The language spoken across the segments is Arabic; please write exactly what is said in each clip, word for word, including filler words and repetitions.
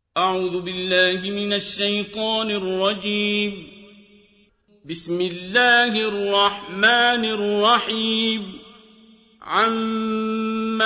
أعوذ بالله من الشيطان الرجيم. بسم الله الرحمن الرحيم. عَمَّ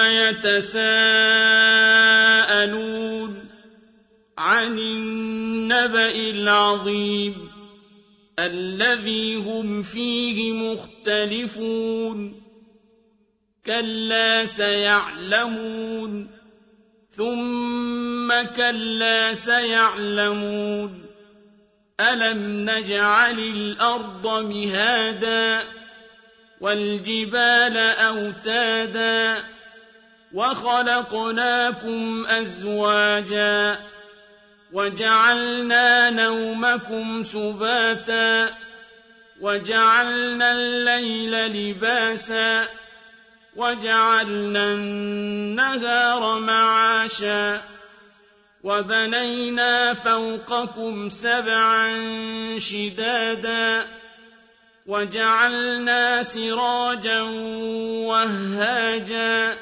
يَتَسَاءَلُونَ عَنِ النَّبَإِ الْعَظِيمِ الَّذِي هُمْ فِيهِ مُخْتَلِفُونَ كَلَّا سَيَعْلَمُونَ ثُمَّ كَلَّا سَيَعْلَمُونَ أَلَمْ نَجْعَلِ الْأَرْضَ مِهَادًا وَالْجِبَالَ أَوْتَادًا وَخَلَقْنَاكُمْ أَزْوَاجًا وَجَعَلْنَا نَوْمَكُمْ سُبَاتًا وَجَعَلْنَا اللَّيْلَ لِبَاسًا وَجَعَلْنَا النَّهَارَ مَعَاشًا وَبَنَيْنَا فَوْقَكُمْ سَبْعًا شِدَادًا وَجَعَلْنَا سِرَاجًا وَهَّاجًا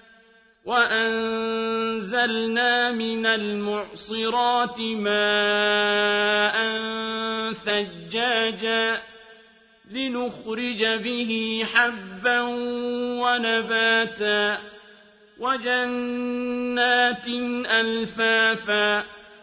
وَأَنزَلْنَا مِنَ الْمُعْصِرَاتِ مَاءً ثَجَّاجًا لِنُخْرِجَ بِهِ حَبًّا وَنَبَاتًا وَجَنَّاتٍ أَلْفَافًا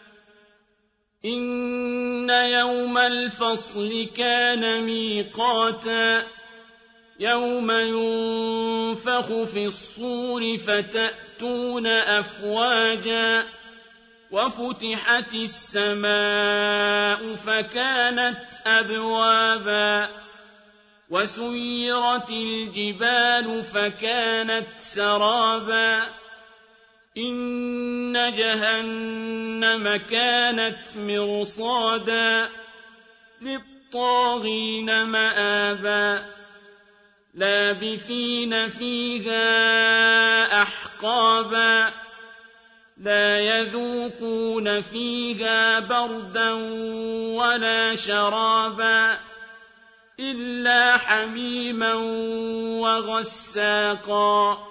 إِنَّ يَوْمَ الْفَصْلِ كَانَ مِيقَاتًا يَوْمَ يُنفَخُ فِي الصُّورِ فَتَأْتُونَ أَفْوَاجًا وَفُتِحَتِ السَّمَاءُ فَكَانَتْ أَبْوَابًا وَسُيِّرَتِ الْجِبَالُ فَكَانَتْ سَرَابًا إِنَّ جَهَنَّمَ كَانَتْ مِرْصَادًا لِّلطَّاغِينَ مَآبًا لَّابِثِينَ فِيهَا أَحْقَابًا لَّا يَذُوقُونَ فِيهَا بَرْدًا وَلَا شَرَابًا إِلَّا حَمِيمًا وَغَسَّاقًا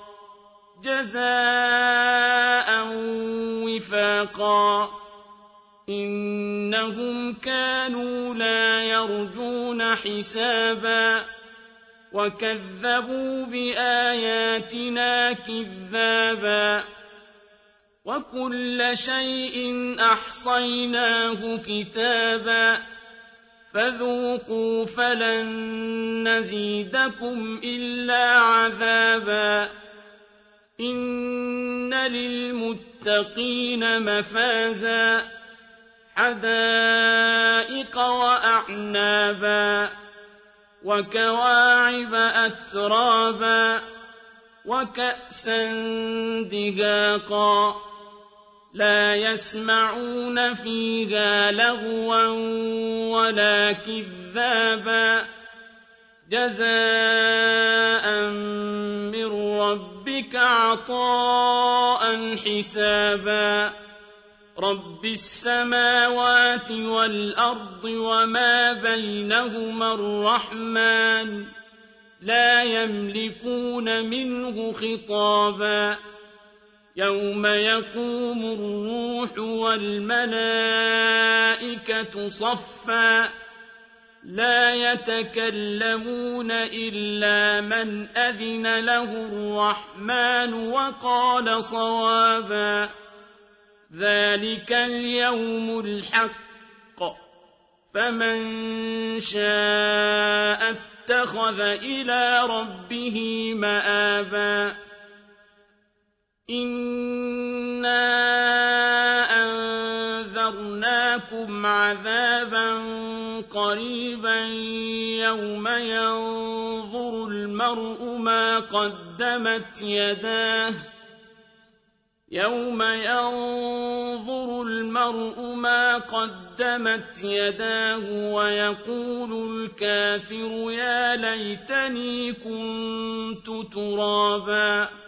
جَزَاءً وِفَاقًا إِنَّهُمْ كَانُوا لَا يَرْجُونَ حِسَابًا وَكَذَّبُوا بِآيَاتِنَا كِذَّابًا وَكُلَّ شَيْءٍ أَحْصَيْنَاهُ كِتَابًا فَذُوقُوا فَلَن نَّزِيدَكُمْ إِلَّا عَذَابًا إِنَّ لِلْمُتَّقِينَ مَفَازًا حَدَائِقَ وَأَعْنَابًا وَكَوَاعِبَ أَتْرَابًا وَكَأْسًا دِهَاقًا لَّا يَسْمَعُونَ فِيهَا لَغْوًا وَلَا كِذَّابًا جَزَاءً مِّن رَّبِّكَ عَطَاءً حِسَابًا رَّبِّ السَّمَاوَاتِ وَالْأَرْضِ وَمَا بَيْنَهُمَا الرَّحْمَٰنُ لَا يَمْلِكُونَ مِنْهُ خِطَابًا يَوْمَ يَقُومُ الرُّوحُ وَالْمَلَائِكَةُ صَفًّا لَّا يَتَكَلَّمُونَ إِلَّا مَنْ أَذِنَ لَهُ الرَّحْمَٰنُ وَقَالَ صَوَابًا ذَٰلِكَ الْيَوْمُ الْحَقُّ فَمَن شَاءَ اتَّخَذَ إِلَىٰ رَبِّهِ مَآبًا إِنَّا أَنذَرْنَاكُمْ عَذَابًا قَرِيبًا يَوْمَ يَنظُرُ الْمَرْءُ مَا قَدَّمَتْ يَدَاهُ يَوْمَ يَنظُرُ الْمَرْءُ مَا قَدَّمَتْ يَدَاهُ وَيَقُولُ الْكَافِرُ يَا لَيْتَنِي كُنتُ تُرَابًا